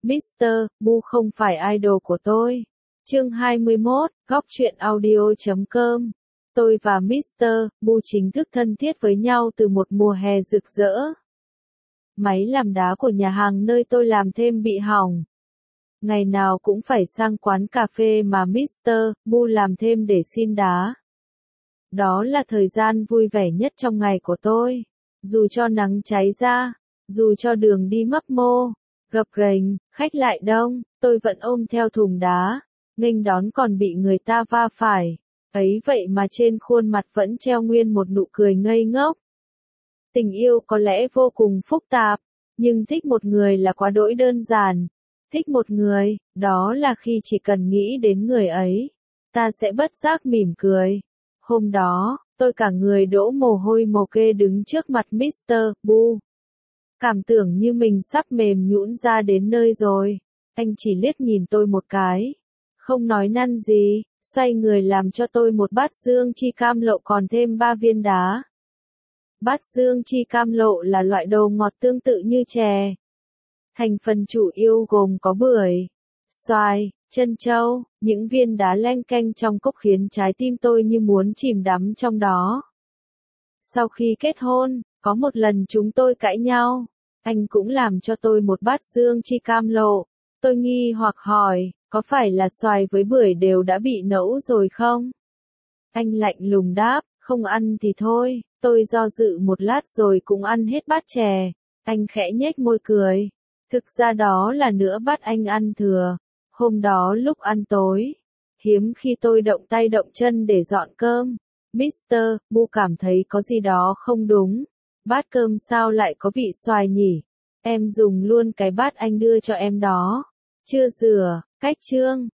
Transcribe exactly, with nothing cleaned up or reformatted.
mít tơ Bu không phải idol của tôi. Chương hai mươi mốt, góc truyện audio chấm com. Tôi và mít tơ Bu chính thức thân thiết với nhau từ một mùa hè rực rỡ. Máy làm đá của nhà hàng nơi tôi làm thêm bị hỏng. Ngày nào cũng phải sang quán cà phê mà mít tơ Bu làm thêm để xin đá. Đó là thời gian vui vẻ nhất trong ngày của tôi. Dù cho nắng cháy ra, dù cho đường đi mấp mô, gập ghềnh, khách lại đông, tôi vẫn ôm theo thùng đá, nghênh đón còn bị người ta va phải. Ấy vậy mà trên khuôn mặt vẫn treo nguyên một nụ cười ngây ngốc. Tình yêu có lẽ vô cùng phức tạp, nhưng thích một người là quá đỗi đơn giản. Thích một người, đó là khi chỉ cần nghĩ đến người ấy, ta sẽ bất giác mỉm cười. Hôm đó, tôi cả người đổ mồ hôi mồ kê đứng trước mặt mít tơ Bu. Cảm tưởng như mình sắp mềm nhũn ra đến nơi rồi. Anh chỉ liếc nhìn tôi một cái, không nói năn gì, xoay người làm cho tôi một bát dương chi cam lộ còn thêm ba viên đá. Bát dương chi cam lộ là loại đồ ngọt tương tự như chè. Thành phần chủ yếu gồm có bưởi, xoài, trân châu, những viên đá leng keng trong cốc khiến trái tim tôi như muốn chìm đắm trong đó. Sau khi kết hôn, có một lần chúng tôi cãi nhau, anh cũng làm cho tôi một bát dương chi cam lộ. Tôi nghi hoặc hỏi, có phải là xoài với bưởi đều đã bị nẫu rồi không? Anh lạnh lùng đáp, không ăn thì thôi. Tôi do dự một lát rồi cũng ăn hết bát chè. Anh khẽ nhếch môi cười. Thực ra đó là nửa bát anh ăn thừa. Hôm đó lúc ăn tối, hiếm khi tôi động tay động chân để dọn cơm. mít tơ Bu cảm thấy có gì đó không đúng. Bát cơm sao lại có vị xoài nhỉ? Em dùng luôn cái bát anh đưa cho em đó. Chưa rửa, cách chương.